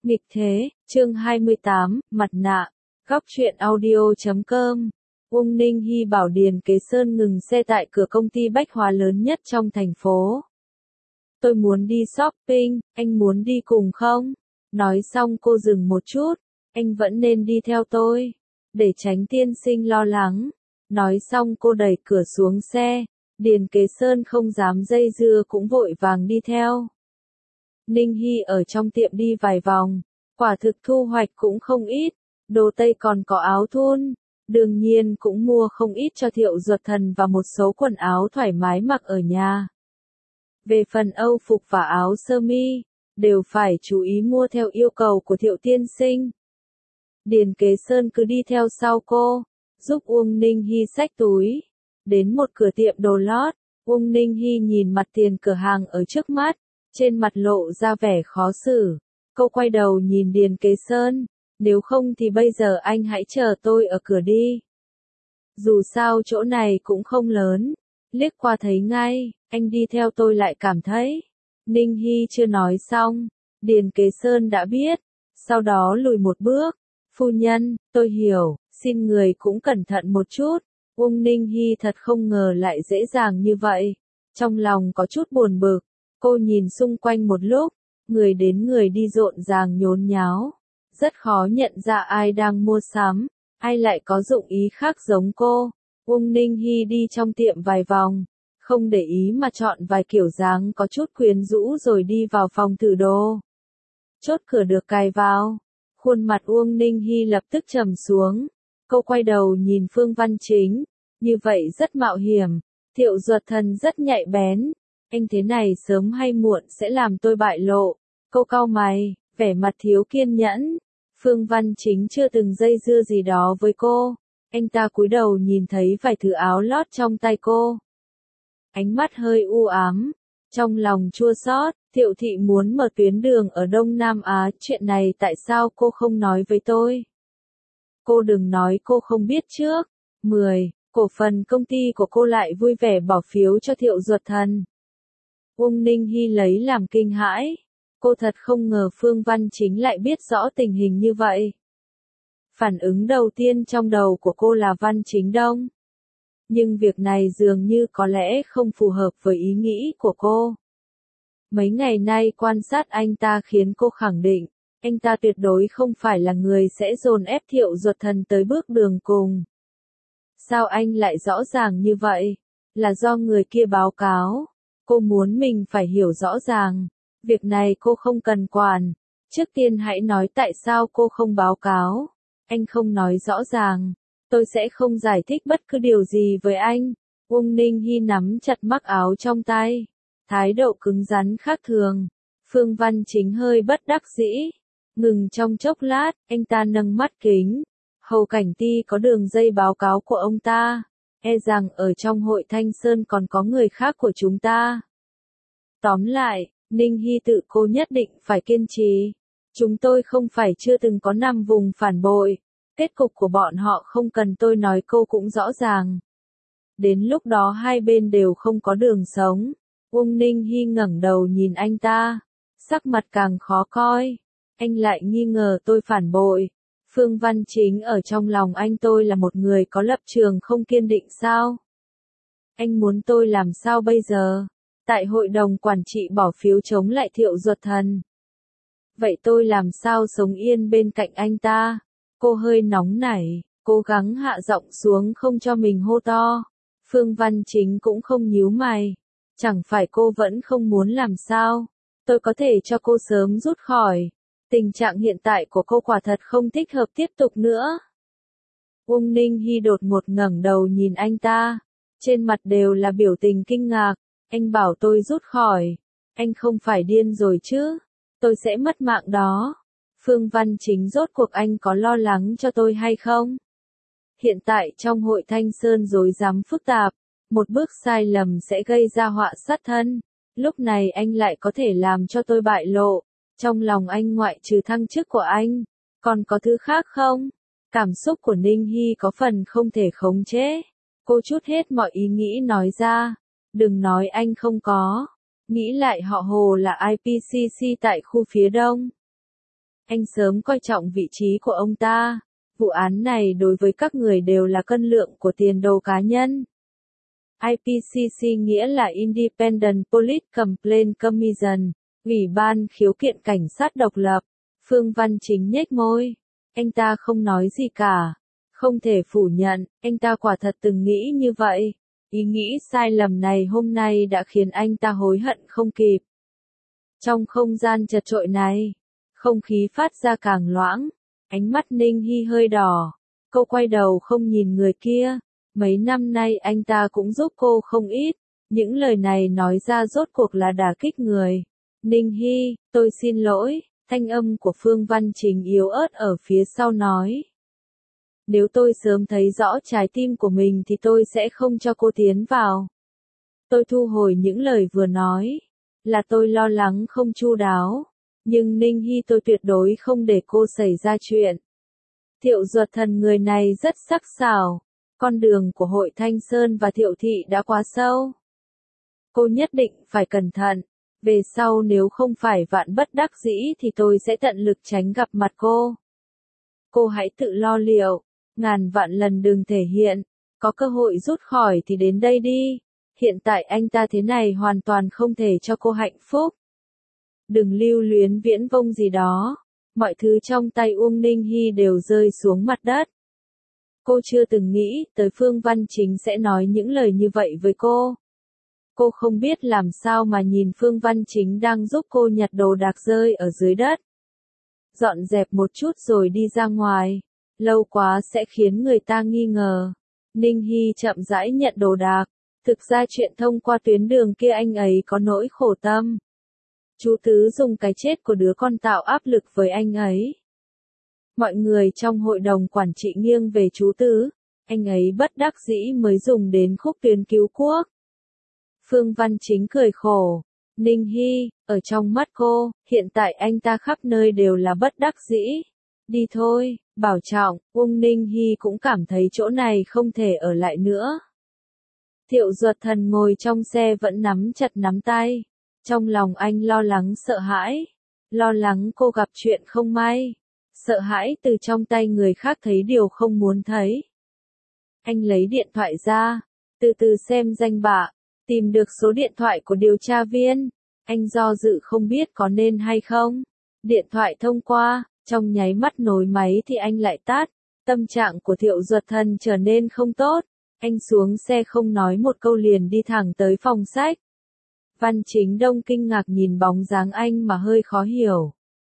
Nghịch thế, chương 28, mặt nạ, góc truyện audio.com. Uông Ninh Hy bảo Điền Kế Sơn ngừng xe tại cửa công ty bách hóa lớn nhất trong thành phố. Tôi muốn đi shopping, anh muốn đi cùng không? Nói xong cô dừng một chút, anh vẫn nên đi theo tôi, để tránh tiên sinh lo lắng. Nói xong cô đẩy cửa xuống xe, Điền Kế Sơn không dám dây dưa cũng vội vàng đi theo. Ninh Hy ở trong tiệm đi vài vòng, quả thực thu hoạch cũng không ít, đồ tây còn có áo thun, đương nhiên cũng mua không ít cho Thiệu Duật Thần và một số quần áo thoải mái mặc ở nhà. Về phần âu phục và áo sơ mi, đều phải chú ý mua theo yêu cầu của Thiệu tiên sinh. Điền Kế Sơn cứ đi theo sau cô, giúp Uông Ninh Hy xách túi. Đến một cửa tiệm đồ lót, Uông Ninh Hy nhìn mặt tiền cửa hàng ở trước mắt, trên mặt lộ ra vẻ khó xử. Cô quay đầu nhìn Điền Kế Sơn, nếu không thì bây giờ anh hãy chờ tôi ở cửa đi. Dù sao chỗ này cũng không lớn, liếc qua thấy ngay, anh đi theo tôi lại cảm thấy. Ninh Hy chưa nói xong, Điền Kế Sơn đã biết, sau đó lùi một bước. Phu nhân, tôi hiểu, xin người cũng cẩn thận một chút. Uông Ninh Hy thật không ngờ lại dễ dàng như vậy. Trong lòng có chút buồn bực, cô nhìn xung quanh một lúc, người đến người đi rộn ràng nhốn nháo. Rất khó nhận ra ai đang mua sắm, ai lại có dụng ý khác giống cô. Uông Ninh Hy đi trong tiệm vài vòng, không để ý mà chọn vài kiểu dáng có chút quyến rũ rồi đi vào phòng thử đồ. Chốt cửa được cài vào, khuôn mặt Uông Ninh Hy lập tức trầm xuống. Cô quay đầu nhìn Phương Văn Chính, như vậy rất mạo hiểm, Thiệu Duật Thần rất nhạy bén, anh thế này sớm hay muộn sẽ làm tôi bại lộ. Cô cau mày, vẻ mặt thiếu kiên nhẫn. Phương Văn Chính chưa từng dây dưa gì đó với cô, anh ta cúi đầu nhìn thấy vài thứ áo lót trong tay cô. Ánh mắt hơi u ám, trong lòng chua xót. Thiệu thị muốn mở tuyến đường ở Đông Nam Á, chuyện này tại sao cô không nói với tôi? Cô đừng nói cô không biết trước. 10. Cổ phần công ty của cô lại vui vẻ bỏ phiếu cho Thiệu Duật Thần. Uông Ninh Hy lấy làm kinh hãi. Cô thật không ngờ Phương Văn Chính lại biết rõ tình hình như vậy. Phản ứng đầu tiên trong đầu của cô là Văn Chính Đông. Nhưng việc này dường như có lẽ không phù hợp với ý nghĩ của cô. Mấy ngày nay quan sát anh ta khiến cô khẳng định, anh ta tuyệt đối không phải là người sẽ dồn ép Thiệu Duật Thần tới bước đường cùng. Sao anh lại rõ ràng như vậy? Là do người kia báo cáo. Cô muốn mình phải hiểu rõ ràng. Việc này cô không cần quản. Trước tiên hãy nói tại sao cô không báo cáo. Anh không nói rõ ràng, tôi sẽ không giải thích bất cứ điều gì với anh. Uông Ninh Hy nắm chặt mắc áo trong tay, thái độ cứng rắn khác thường. Phương Văn Chính hơi bất đắc dĩ. Ngừng trong chốc lát, anh ta nâng mắt kính. Hầu Cảnh Ti có đường dây báo cáo của ông ta. E rằng ở trong hội Thanh Sơn còn có người khác của chúng ta. Tóm lại, Ninh Hy tự cô nhất định phải kiên trì. Chúng tôi không phải chưa từng có 5 vùng phản bội. Kết cục của bọn họ không cần tôi nói cô cũng rõ ràng. Đến lúc đó hai bên đều không có đường sống. Uông Ninh Hy ngẩng đầu nhìn anh ta. Sắc mặt càng khó coi. Anh lại nghi ngờ tôi phản bội. Phương Văn Chính ở trong lòng anh tôi là một người có lập trường không kiên định sao? Anh muốn tôi làm sao bây giờ? Tại hội đồng quản trị bỏ phiếu chống lại Thiệu Duật Thần. Vậy tôi làm sao sống yên bên cạnh anh ta? Cô hơi nóng nảy, cố gắng hạ giọng xuống không cho mình hô to. Phương Văn Chính cũng không nhíu mày. Chẳng phải cô vẫn không muốn làm sao? Tôi có thể cho cô sớm rút khỏi. Tình trạng hiện tại của cô quả thật không thích hợp tiếp tục nữa. Uông Ninh Hy đột ngột ngẩng đầu nhìn anh ta. Trên mặt đều là biểu tình kinh ngạc. Anh bảo tôi rút khỏi. Anh không phải điên rồi chứ? Tôi sẽ mất mạng đó. Phương Văn Chính rốt cuộc anh có lo lắng cho tôi hay không? Hiện tại trong hội Thanh Sơn rối rắm phức tạp. Một bước sai lầm sẽ gây ra họa sát thân. Lúc này anh lại có thể làm cho tôi bại lộ. Trong lòng anh ngoại trừ thăng chức của anh, còn có thứ khác không? Cảm xúc của Ninh Hy có phần không thể khống chế. Cô trút hết mọi ý nghĩ nói ra. Đừng nói anh không có. Nghĩ lại họ Hồ là IPCC tại khu phía đông. Anh sớm coi trọng vị trí của ông ta. Vụ án này đối với các người đều là cân lượng của tiền đồ cá nhân. IPCC nghĩa là Independent Police Complaint Commission, Ủy ban khiếu kiện cảnh sát độc lập. Phương Văn Chính nhếch môi. Anh ta không nói gì cả. Không thể phủ nhận, anh ta quả thật từng nghĩ như vậy. Ý nghĩ sai lầm này hôm nay đã khiến anh ta hối hận không kịp. Trong không gian chật chội này, không khí phát ra càng loãng. Ánh mắt Ninh Hy hơi đỏ. Cô quay đầu không nhìn người kia. Mấy năm nay anh ta cũng giúp cô không ít. Những lời này nói ra rốt cuộc là đả kích người. Ninh Hy, tôi xin lỗi. Thanh âm của Phương Văn Chính yếu ớt ở phía sau nói. Nếu tôi sớm thấy rõ trái tim của mình thì tôi sẽ không cho cô tiến vào. Tôi thu hồi những lời vừa nói. Là tôi lo lắng không chu đáo. Nhưng Ninh Hy tôi tuyệt đối không để cô xảy ra chuyện. Thiệu Duật Thần người này rất sắc sảo. Con đường của hội Thanh Sơn và Thiệu Thị đã quá sâu. Cô nhất định phải cẩn thận. Về sau nếu không phải vạn bất đắc dĩ thì tôi sẽ tận lực tránh gặp mặt cô. Cô hãy tự lo liệu. Ngàn vạn lần đừng thể hiện. Có cơ hội rút khỏi thì đến đây đi. Hiện tại anh ta thế này hoàn toàn không thể cho cô hạnh phúc. Đừng lưu luyến viễn vông gì đó. Mọi thứ trong tay Uông Ninh Hy đều rơi xuống mặt đất. Cô chưa từng nghĩ tới Phương Văn Chính sẽ nói những lời như vậy với cô. Cô không biết làm sao mà nhìn Phương Văn Chính đang giúp cô nhặt đồ đạc rơi ở dưới đất. Dọn dẹp một chút rồi đi ra ngoài. Lâu quá sẽ khiến người ta nghi ngờ. Ninh Hy chậm rãi nhận đồ đạc. Thực ra chuyện thông qua tuyến đường kia anh ấy có nỗi khổ tâm. Chú Tứ dùng cái chết của đứa con tạo áp lực với anh ấy. Mọi người trong hội đồng quản trị nghiêng về chú Tứ. Anh ấy bất đắc dĩ mới dùng đến khúc tuyến cứu quốc. Phương Văn Chính cười khổ. Ninh Hy, ở trong mắt cô, hiện tại anh ta khắp nơi đều là bất đắc dĩ. Đi thôi, bảo trọng. Uông Ninh Hy cũng cảm thấy chỗ này không thể ở lại nữa. Thiệu Duật Thần ngồi trong xe vẫn nắm chặt nắm tay. Trong lòng anh lo lắng sợ hãi. Lo lắng cô gặp chuyện không may. Sợ hãi từ trong tay người khác thấy điều không muốn thấy. Anh lấy điện thoại ra. Từ từ xem danh bạ. Tìm được số điện thoại của điều tra viên. Anh do dự không biết có nên hay không. Điện thoại thông qua. Trong nháy mắt nối máy thì anh lại tắt. Tâm trạng của Thiệu Duật Thần trở nên không tốt. Anh xuống xe không nói một câu liền đi thẳng tới phòng sách. Văn Chính Đông kinh ngạc nhìn bóng dáng anh mà hơi khó hiểu.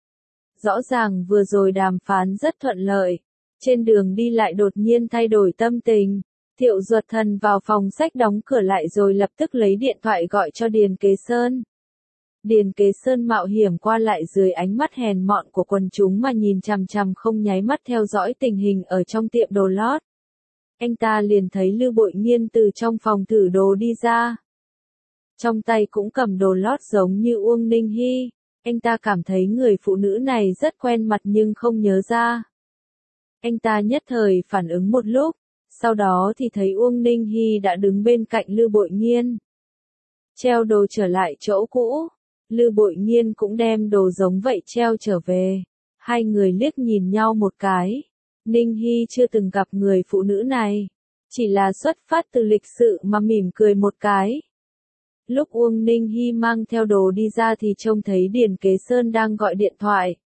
Rõ ràng vừa rồi đàm phán rất thuận lợi. Trên đường đi lại đột nhiên thay đổi tâm tình. Thiệu Duật Thần vào phòng sách đóng cửa lại rồi lập tức lấy điện thoại gọi cho Điền Kế Sơn. Điền Kế Sơn mạo hiểm qua lại dưới ánh mắt hèn mọn của quần chúng mà nhìn chằm chằm không nháy mắt theo dõi tình hình ở trong tiệm đồ lót. Anh ta liền thấy Lưu Bội Nghiên từ trong phòng thử đồ đi ra. Trong tay cũng cầm đồ lót giống như Uông Ninh Hy. Anh ta cảm thấy người phụ nữ này rất quen mặt nhưng không nhớ ra. Anh ta nhất thời phản ứng một lúc. Sau đó thì thấy Uông Ninh Hy đã đứng bên cạnh Lưu Bội Nghiên. Treo đồ trở lại chỗ cũ. Lưu Bội Nghiên cũng đem đồ giống vậy treo trở về. Hai người liếc nhìn nhau một cái. Ninh Hy chưa từng gặp người phụ nữ này. Chỉ là xuất phát từ lịch sự mà mỉm cười một cái. Lúc Uông Ninh Hy mang theo đồ đi ra thì trông thấy Điền Kế Sơn đang gọi điện thoại.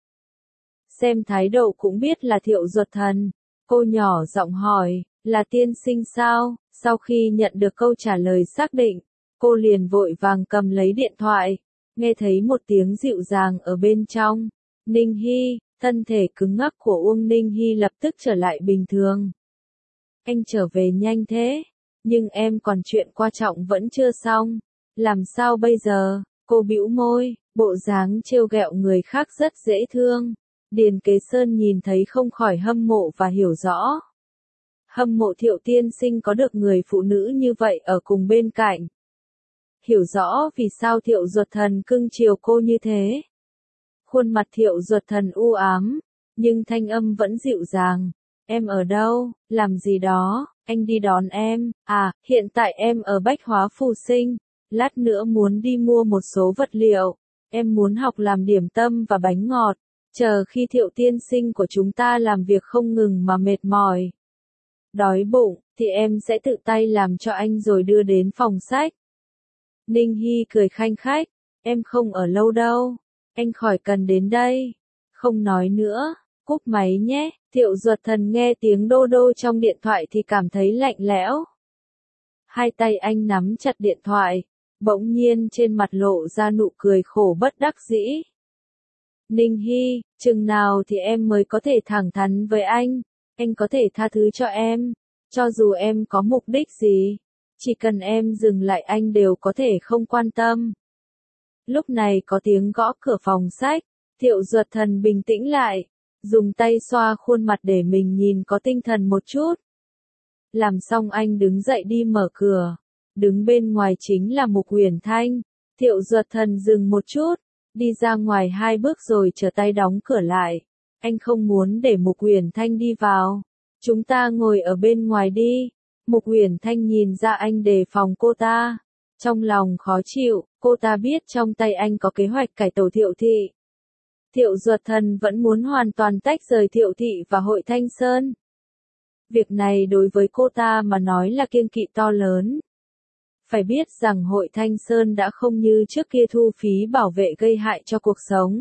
Xem thái độ cũng biết là Thiệu Duật Thần. Cô nhỏ giọng hỏi, là tiên sinh sao? Sau khi nhận được câu trả lời xác định, cô liền vội vàng cầm lấy điện thoại. Nghe thấy một tiếng dịu dàng ở bên trong. Ninh Hy, thân thể cứng ngắc của Uông Ninh Hy lập tức trở lại bình thường. Anh trở về nhanh thế, nhưng em còn chuyện quan trọng vẫn chưa xong. Làm sao bây giờ? Cô bĩu môi, bộ dáng trêu ghẹo người khác rất dễ thương. Điền Kế Sơn nhìn thấy không khỏi hâm mộ và hiểu rõ. Hâm mộ Thiệu tiên sinh có được người phụ nữ như vậy ở cùng bên cạnh. Hiểu rõ vì sao Thiệu Duật Thần cưng chiều cô như thế. Khuôn mặt Thiệu Duật Thần u ám, nhưng thanh âm vẫn dịu dàng. Em ở đâu, làm gì đó, anh đi đón em. À, hiện tại em ở Bách Hóa Phù Sinh. Lát nữa muốn đi mua một số vật liệu. Em muốn học làm điểm tâm và bánh ngọt. chờ khi Thiệu tiên sinh của chúng ta làm việc không ngừng mà mệt mỏi. Đói bụng, thì em sẽ tự tay làm cho anh rồi đưa đến phòng sách. Ninh Hy cười khanh khách, em không ở lâu đâu, anh khỏi cần đến đây. Không nói nữa, cúp máy nhé. Thiệu Duật Thần nghe tiếng đô đô trong điện thoại thì cảm thấy lạnh lẽo. Hai tay anh nắm chặt điện thoại, bỗng nhiên trên mặt lộ ra nụ cười khổ bất đắc dĩ. Ninh Hy, chừng nào thì em mới có thể thẳng thắn với anh có thể tha thứ cho em, cho dù em có mục đích gì, chỉ cần em dừng lại anh đều có thể không quan tâm. Lúc này có tiếng gõ cửa phòng sách, Thiệu Duật Thần bình tĩnh lại, dùng tay xoa khuôn mặt để mình nhìn có tinh thần một chút. Làm xong anh đứng dậy đi mở cửa, đứng bên ngoài chính là Mục Uyển Thanh. Thiệu Duật Thần dừng một chút, đi ra ngoài 2 bước rồi trở tay đóng cửa lại. Anh không muốn để Mục Uyển Thanh đi vào. Chúng ta ngồi ở bên ngoài đi. Mục Uyển Thanh nhìn ra anh đề phòng cô ta. Trong lòng khó chịu, cô ta biết trong tay anh có kế hoạch cải tổ Thiệu thị. Thiệu Duật Thần vẫn muốn hoàn toàn tách rời Thiệu thị và Hội Thanh Sơn. Việc này đối với cô ta mà nói là kiêng kỵ to lớn. Phải biết rằng Hội Thanh Sơn đã không như trước kia thu phí bảo vệ gây hại cho cuộc sống.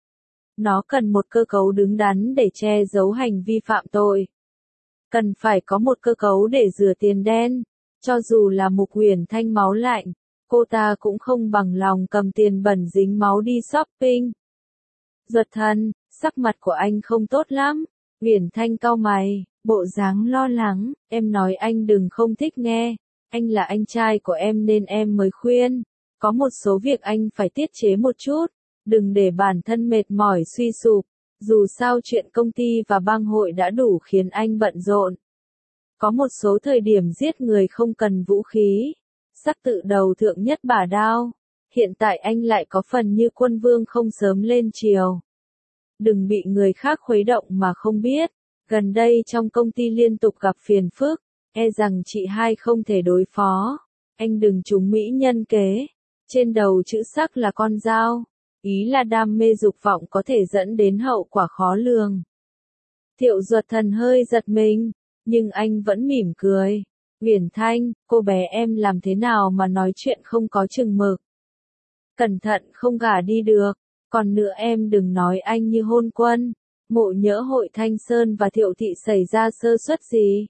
Nó cần một cơ cấu đứng đắn để che giấu hành vi phạm tội. Cần phải có một cơ cấu để rửa tiền đen. Cho dù là Mục Uyển Thanh máu lạnh, cô ta cũng không bằng lòng cầm tiền bẩn dính máu đi shopping. Duật Thần, sắc mặt của anh không tốt lắm. Uyển Thanh cau mày, bộ dáng lo lắng, em nói anh đừng không thích nghe. Anh là anh trai của em nên em mới khuyên. Có một số việc anh phải tiết chế một chút. Đừng để bản thân mệt mỏi suy sụp. Dù sao chuyện công ty và bang hội đã đủ khiến anh bận rộn. Có một số thời điểm giết người không cần vũ khí. Sắc tự đầu thượng nhất bả đao. Hiện tại anh lại có phần như quân vương không sớm lên chiều. Đừng bị người khác khuấy động mà không biết. Gần đây trong công ty liên tục gặp phiền phức. E rằng chị hai không thể đối phó. Anh đừng trúng mỹ nhân kế. Trên đầu chữ sắc là con dao. Ý là đam mê dục vọng có thể dẫn đến hậu quả khó lường. Thiệu Duật Thần hơi giật mình, nhưng anh vẫn mỉm cười. Uyển Thanh, cô bé em làm thế nào mà nói chuyện không có chừng mực. Cẩn thận không gả đi được. Còn nữa em đừng nói anh như hôn quân. Mộ nhỡ Hội Thanh Sơn và Thiệu thị xảy ra sơ suất gì.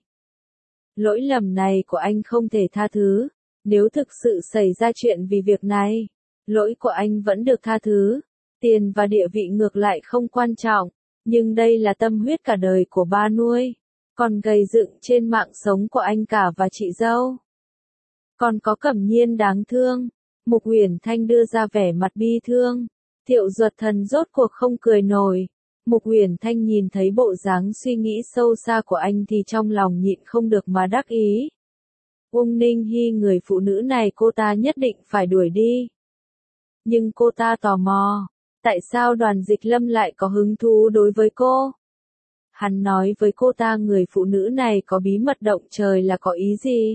Lỗi lầm này của anh không thể tha thứ. Nếu thực sự xảy ra chuyện vì việc này, lỗi của anh vẫn được tha thứ. Tiền và địa vị ngược lại không quan trọng. Nhưng đây là tâm huyết cả đời của ba nuôi. Còn gầy dựng trên mạng sống của anh cả và chị dâu. Còn có Cẩm Nhiên đáng thương. Mục Uyển Thanh đưa ra vẻ mặt bi thương. Thiệu Duật Thần rốt cuộc không cười nổi. Mục Uyển Thanh nhìn thấy bộ dáng suy nghĩ sâu xa của anh thì trong lòng nhịn không được mà đắc ý. Uông Ninh Hy người phụ nữ này cô ta nhất định phải đuổi đi. Nhưng cô ta tò mò, tại sao Đoàn Dịch Lâm lại có hứng thú đối với cô? Hắn nói với cô ta người phụ nữ này có bí mật động trời là có ý gì?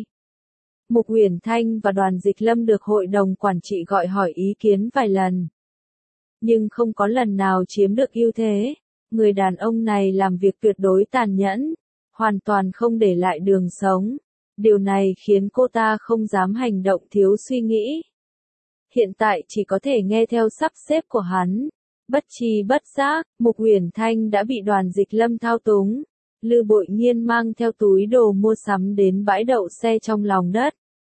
Mục Uyển Thanh và Đoàn Dịch Lâm được hội đồng quản trị gọi hỏi ý kiến vài lần. Nhưng không có lần nào chiếm được ưu thế. Người đàn ông này làm việc tuyệt đối tàn nhẫn, hoàn toàn không để lại đường sống. Điều này khiến cô ta không dám hành động thiếu suy nghĩ. Hiện tại chỉ có thể nghe theo sắp xếp của hắn. Bất tri bất giác, Mục Uyển Thanh đã bị Đoàn Dịch Lâm thao túng. Lư Bội Nhiên mang theo túi đồ mua sắm đến bãi đậu xe trong lòng đất.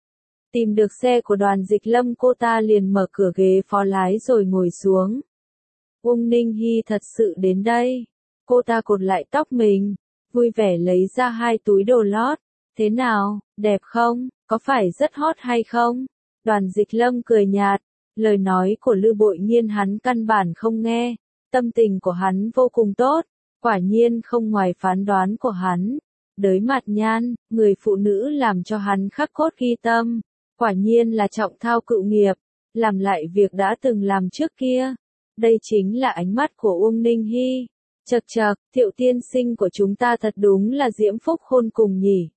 Tìm được xe của Đoàn Dịch Lâm cô ta liền mở cửa ghế phó lái rồi ngồi xuống. Uông Ninh Hy thật sự đến đây. Cô ta cột lại tóc mình, vui vẻ lấy ra 2 túi đồ lót. Thế nào, đẹp không, có phải rất hot hay không? Đoàn Dịch Lâm cười nhạt, lời nói của Lư Bội Nhiên hắn căn bản không nghe. Tâm tình của hắn vô cùng tốt, quả nhiên không ngoài phán đoán của hắn. Đới Mạt Nhan, người phụ nữ làm cho hắn khắc cốt ghi tâm. Quả nhiên là trọng thao cựu nghiệp, làm lại việc đã từng làm trước kia. Đây chính là ánh mắt của Uông Ninh Hy. Chậc chậc, Thiệu tiên sinh của chúng ta thật đúng là diễm phúc khôn cùng nhỉ.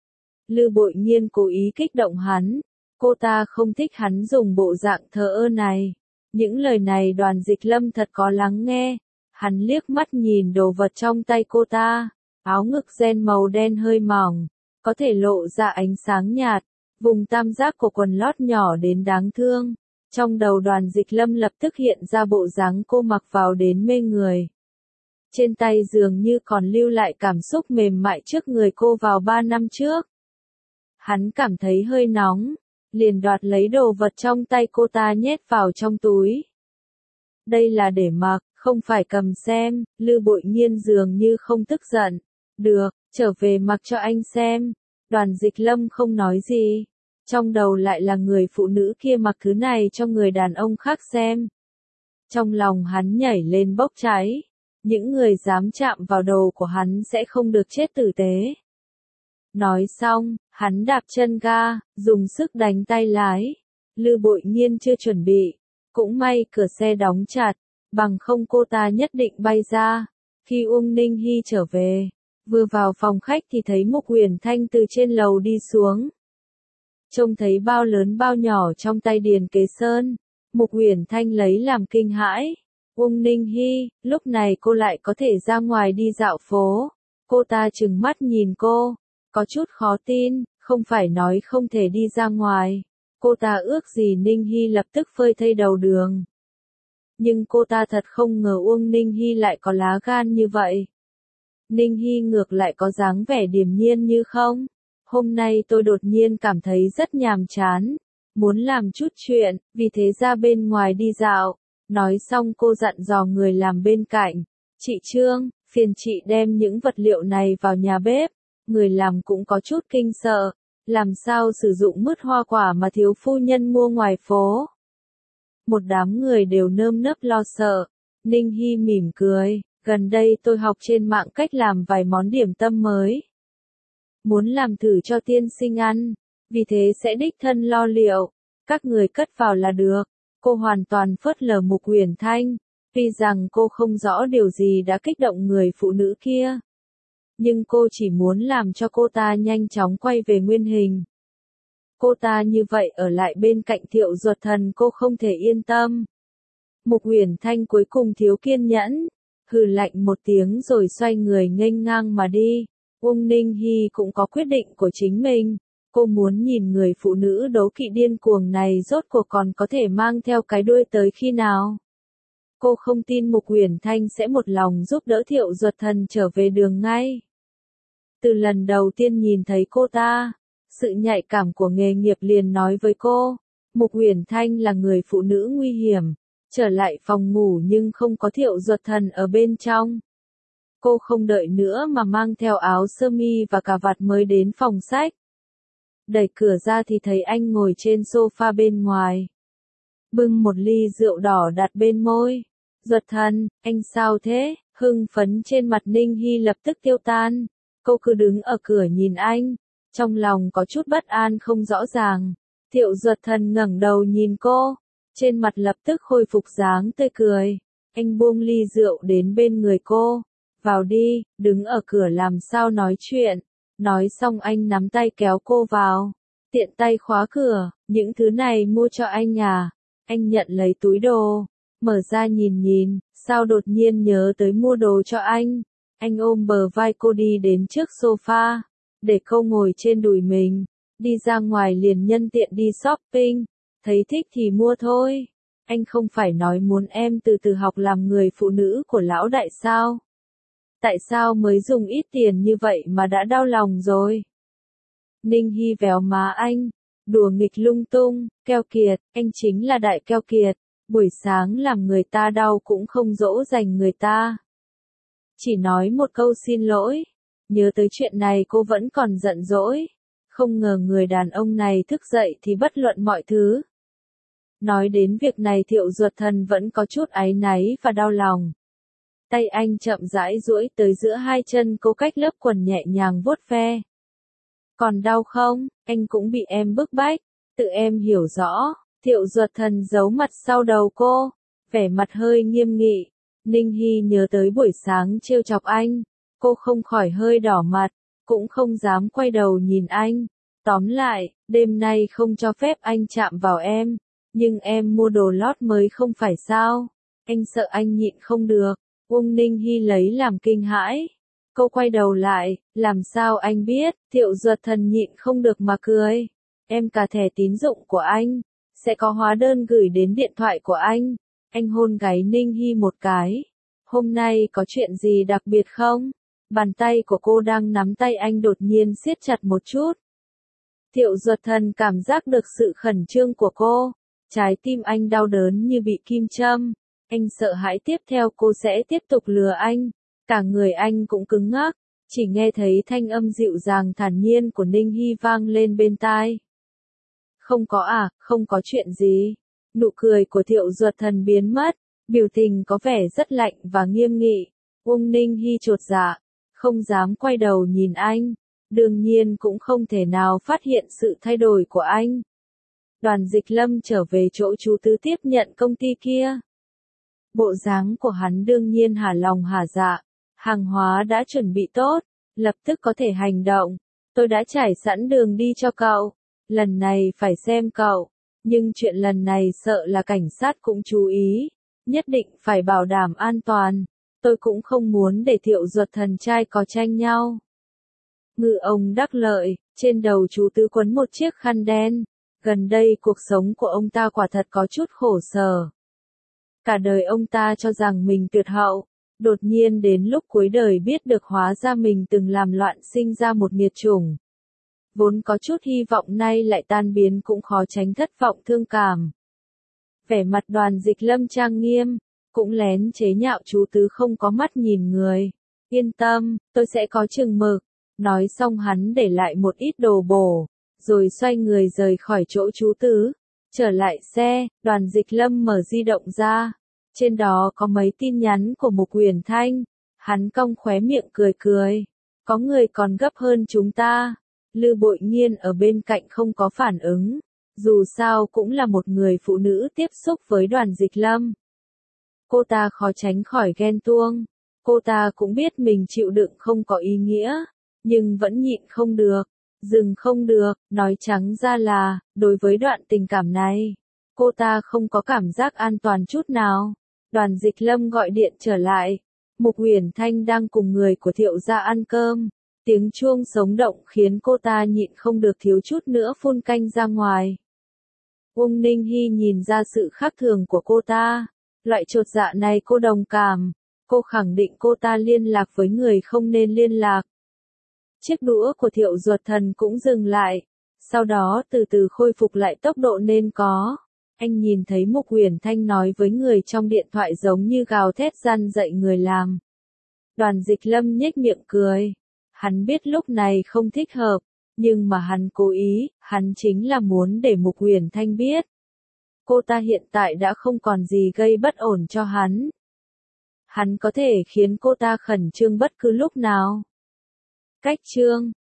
Lư Bội Nhiên cố ý kích động hắn. Cô ta không thích hắn dùng bộ dạng thờ ơ này. Những lời này Đoàn Dịch Lâm thật có lắng nghe. Hắn liếc mắt nhìn đồ vật trong tay cô ta, áo ngực ren màu đen hơi mỏng, có thể lộ ra ánh sáng nhạt, vùng tam giác của quần lót nhỏ đến đáng thương. Trong đầu Đoàn Dịch Lâm lập tức hiện ra bộ dáng cô mặc vào đến mê người. Trên tay dường như còn lưu lại cảm xúc mềm mại trước người cô vào 3 năm trước. Hắn cảm thấy hơi nóng, liền đoạt lấy đồ vật trong tay cô ta nhét vào trong túi. Đây là để mặc, không phải cầm xem. Lư Bội Nhiên dường như không tức giận. Được, trở về mặc cho anh xem. Đoàn Dịch Lâm không nói gì. Trong đầu lại là người phụ nữ kia mặc thứ này cho người đàn ông khác xem. Trong lòng hắn nhảy lên bốc cháy. Những người dám chạm vào đồ của hắn sẽ không được chết tử tế. Nói xong, hắn đạp chân ga, dùng sức đánh tay lái. Lư Bội Nhiên chưa chuẩn bị. Cũng may cửa xe đóng chặt, bằng không cô ta nhất định bay ra. Khi Uông Ninh Hy trở về, vừa vào phòng khách thì thấy Mục Uyển Thanh từ trên lầu đi xuống. Trông thấy bao lớn bao nhỏ trong tay Điền Kế Sơn, Mục Uyển Thanh lấy làm kinh hãi. Uông Ninh Hy, lúc này cô lại có thể ra ngoài đi dạo phố. Cô ta trừng mắt nhìn cô, có chút khó tin, không phải nói không thể đi ra ngoài. Cô ta ước gì Ninh Hy lập tức phơi thây đầu đường. Nhưng cô ta thật không ngờ Uông Ninh Hy lại có lá gan như vậy. Ninh Hy ngược lại có dáng vẻ điềm nhiên như không. Hôm nay tôi đột nhiên cảm thấy rất nhàm chán, muốn làm chút chuyện, vì thế ra bên ngoài đi dạo. Nói xong cô dặn dò người làm bên cạnh, chị Trương, phiền chị đem những vật liệu này vào nhà bếp. Người làm cũng có chút kinh sợ, làm sao sử dụng mứt hoa quả mà thiếu phu nhân mua ngoài phố. Một đám người đều nơm nớp lo sợ. Ninh Hy mỉm cười, gần đây tôi học trên mạng cách làm vài món điểm tâm mới. Muốn làm thử cho tiên sinh ăn, vì thế sẽ đích thân lo liệu, các người cất vào là được. Cô hoàn toàn phớt lờ Mục Uyển Thanh, tuy rằng cô không rõ điều gì đã kích động người phụ nữ kia. Nhưng cô chỉ muốn làm cho cô ta nhanh chóng quay về nguyên hình. Cô ta như vậy ở lại bên cạnh Thiệu Duật Thần cô không thể yên tâm. Mục Uyển Thanh cuối cùng thiếu kiên nhẫn, hừ lạnh một tiếng rồi xoay người nghênh ngang mà đi. Uông Ninh Hy cũng có quyết định của chính mình. Cô muốn nhìn người phụ nữ đố kỵ điên cuồng này rốt cuộc còn có thể mang theo cái đuôi tới khi nào. Cô không tin Mục Uyển Thanh sẽ một lòng giúp đỡ Thiệu Duật Thần trở về đường ngay. Từ lần đầu tiên nhìn thấy cô ta, sự nhạy cảm của nghề nghiệp liền nói với cô, Mục Uyển Thanh là người phụ nữ nguy hiểm. Trở lại phòng ngủ nhưng không có Thiệu Duật Thần ở bên trong. Cô không đợi nữa mà mang theo áo sơ mi và cà vạt mới đến phòng sách. Đẩy cửa ra thì thấy anh ngồi trên sofa bên ngoài. Bưng một ly rượu đỏ đặt bên môi. Duật Thần, anh sao thế? Hưng phấn trên mặt Ninh Hy lập tức tiêu tan. Cô cứ đứng ở cửa nhìn anh. Trong lòng có chút bất an không rõ ràng. Thiệu Duật Thần ngẩng đầu nhìn cô. Trên mặt lập tức khôi phục dáng tươi cười. Anh buông ly rượu đến bên người cô. Vào đi, đứng ở cửa làm sao nói chuyện. Nói xong anh nắm tay kéo cô vào. Tiện tay khóa cửa, những thứ này mua cho anh à. Anh nhận lấy túi đồ. Mở ra nhìn nhìn, sao đột nhiên nhớ tới mua đồ cho anh. Anh ôm bờ vai cô đi đến trước sofa. Để cô ngồi trên đùi mình. Đi ra ngoài liền nhân tiện đi shopping. Thấy thích thì mua thôi. Anh không phải nói muốn em từ từ học làm người phụ nữ của lão đại sao? Tại sao mới dùng ít tiền như vậy mà đã đau lòng rồi? Ninh Hy véo má anh, đùa nghịch lung tung, keo kiệt, anh chính là đại keo kiệt, buổi sáng làm người ta đau cũng không dỗ dành người ta. Chỉ nói một câu xin lỗi, nhớ tới chuyện này cô vẫn còn giận dỗi, không ngờ người đàn ông này thức dậy thì bất luận mọi thứ. Nói đến việc này Thiệu Duật Thần vẫn có chút áy náy và đau lòng. Tay anh chậm rãi duỗi tới giữa hai chân cô cách lớp quần nhẹ nhàng vuốt ve. Còn đau không? Anh cũng bị em bức bách. Tự em hiểu rõ. Thiệu Duật Thần giấu mặt sau đầu cô. Vẻ mặt hơi nghiêm nghị. Ninh Hy nhớ tới buổi sáng trêu chọc anh. Cô không khỏi hơi đỏ mặt. Cũng không dám quay đầu nhìn anh. Tóm lại, đêm nay không cho phép anh chạm vào em. Nhưng em mua đồ lót mới không phải sao. Anh sợ anh nhịn không được. Uông Ninh Hy lấy làm kinh hãi. Cô quay đầu lại, làm sao anh biết, Thiệu Duật Thần nhịn không được mà cười. Em cả thẻ tín dụng của anh, sẽ có hóa đơn gửi đến điện thoại của anh. Anh hôn gáy Ninh Hy một cái. Hôm nay có chuyện gì đặc biệt không? Bàn tay của cô đang nắm tay anh đột nhiên siết chặt một chút. Thiệu Duật Thần cảm giác được sự khẩn trương của cô. Trái tim anh đau đớn như bị kim châm. Anh sợ hãi tiếp theo cô sẽ tiếp tục lừa anh. Cả người anh cũng cứng ngắc. Chỉ nghe thấy thanh âm dịu dàng thản nhiên của Ninh Hy vang lên bên tai. Không có à, không có chuyện gì. Nụ cười của Thiệu Duật Thần biến mất. Biểu tình có vẻ rất lạnh và nghiêm nghị. Uông Ninh Hy chột dạ. Không dám quay đầu nhìn anh. Đương nhiên cũng không thể nào phát hiện sự thay đổi của anh. Đoàn Dịch Lâm trở về chỗ chú Tứ tiếp nhận công ty kia. Bộ dáng của hắn đương nhiên hả lòng hả dạ. Hàng hóa đã chuẩn bị tốt, lập tức có thể hành động. Tôi đã trải sẵn đường đi cho cậu. Lần này phải xem cậu. Nhưng chuyện lần này sợ là cảnh sát cũng chú ý. Nhất định phải bảo đảm an toàn. Tôi cũng không muốn để Thiệu Duật Thần trai có tranh nhau. Ngư ông đắc lợi, trên đầu chú Tứ quấn một chiếc khăn đen. Gần đây cuộc sống của ông ta quả thật có chút khổ sở. Cả đời ông ta cho rằng mình tuyệt hậu. Đột nhiên đến lúc cuối đời biết được hóa ra mình từng làm loạn sinh ra một nghiệt chủng. Vốn có chút hy vọng nay lại tan biến cũng khó tránh thất vọng thương cảm. Vẻ mặt Đoàn Dịch Lâm trang nghiêm, cũng lén chế nhạo chú Tứ không có mắt nhìn người. Yên tâm, tôi sẽ có chừng mực. Nói xong hắn để lại một ít đồ bổ, rồi xoay người rời khỏi chỗ chú Tứ. Trở lại xe, Đoàn Dịch Lâm mở di động ra. Trên đó có mấy tin nhắn của Mục Uyển Thanh. Hắn cong khóe miệng cười cười. Có người còn gấp hơn chúng ta. Lư Bội Nghiên ở bên cạnh không có phản ứng. Dù sao cũng là một người phụ nữ tiếp xúc với Đoàn Dịch Lâm. Cô ta khó tránh khỏi ghen tuông. Cô ta cũng biết mình chịu đựng không có ý nghĩa. Nhưng vẫn nhịn không được. Dừng không được, nói trắng ra là, đối với đoạn tình cảm này, cô ta không có cảm giác an toàn chút nào. Đoàn Dịch Lâm gọi điện trở lại. Mục Uyển Thanh đang cùng người của Thiệu gia ăn cơm. Tiếng chuông sống động khiến cô ta nhịn không được thiếu chút nữa phun canh ra ngoài. Uông Ninh Hy nhìn ra sự khác thường của cô ta. Loại chột dạ này cô đồng cảm. Cô khẳng định cô ta liên lạc với người không nên liên lạc. Chiếc đũa của Thiệu Duật Thần cũng dừng lại. Sau đó từ từ khôi phục lại tốc độ nên có. Anh nhìn thấy Mục Uyển Thanh nói với người trong điện thoại giống như gào thét gian dạy người làm. Đoàn Dịch Lâm nhếch miệng cười. Hắn biết lúc này không thích hợp, nhưng mà hắn cố ý, hắn chính là muốn để Mục Uyển Thanh biết. Cô ta hiện tại đã không còn gì gây bất ổn cho hắn. Hắn có thể khiến cô ta khẩn trương bất cứ lúc nào. Cách chương